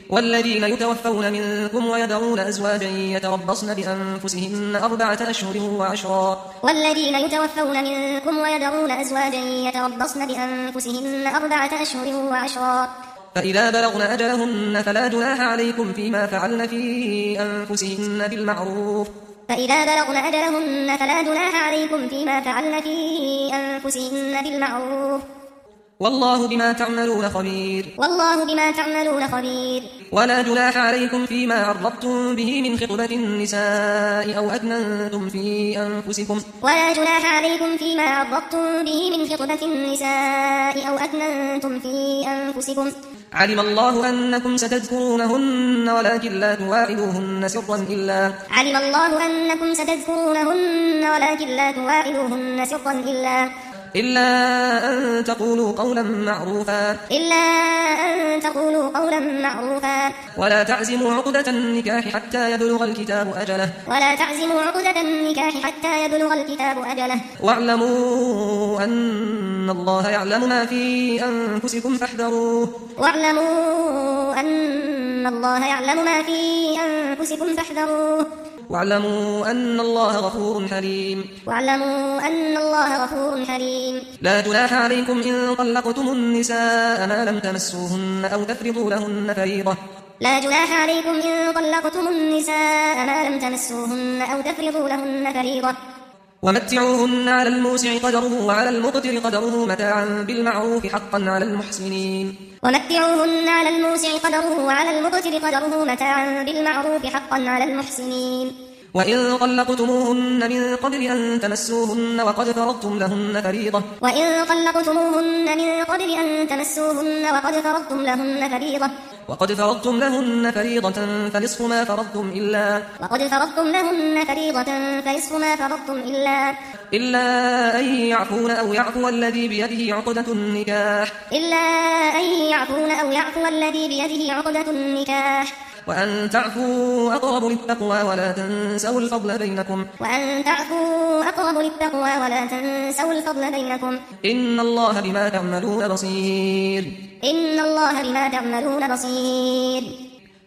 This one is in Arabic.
والذين يتوفون منكم ويذرون أزواجا يتربصن بأنفسهن 4 أشهر وعشرا والذين يتوفون منكم ويذرون أزواجا يتربصن بأنفسهن 4 أشهر وعشرا فإذا بلغن أجلهن فلا جناح عليكم فيما فعلن في أنفسهن بالمعروف فإذا بلغن أجلهن فلا جناح عليكم فيما فعلن في أنفسهن بالمعروف والله بما تعملون خبير ولا جناح عليكم فيما عرضتم به من خطبة النساء أو أكننتم في أنفسكم علم الله أنكم ستذكرونهن ولكن لا تواعدوهن سرا إلا أن تقولوا قولا معروفا ولا تعزموا عقدة النكاح حتى يبلغ الكتاب أجله واعلموا أن الله يعلم ما في أنفسكم فاحذروه واعلموا أن الله غفور حليم لا جناح عليكم إن طلقتم النساء ما لم تمسوهن أو تفرضوا لهن فريضة ومتعوهن على الموسع قدره وعلى المقتر قدره متاعا بالمعروف حقا على المحسنين وإن طلقتموهن من قبل أن تمسوهن وقد فرضتم لهن فريضة فنصف ما فرضتم إلا أن يعفون أو يعفو الذي بيده عقدة النكاح وأن تعفوا أقرب للتقوى ولا تنسوا الفضل بينكم إن الله بما تعملون بصير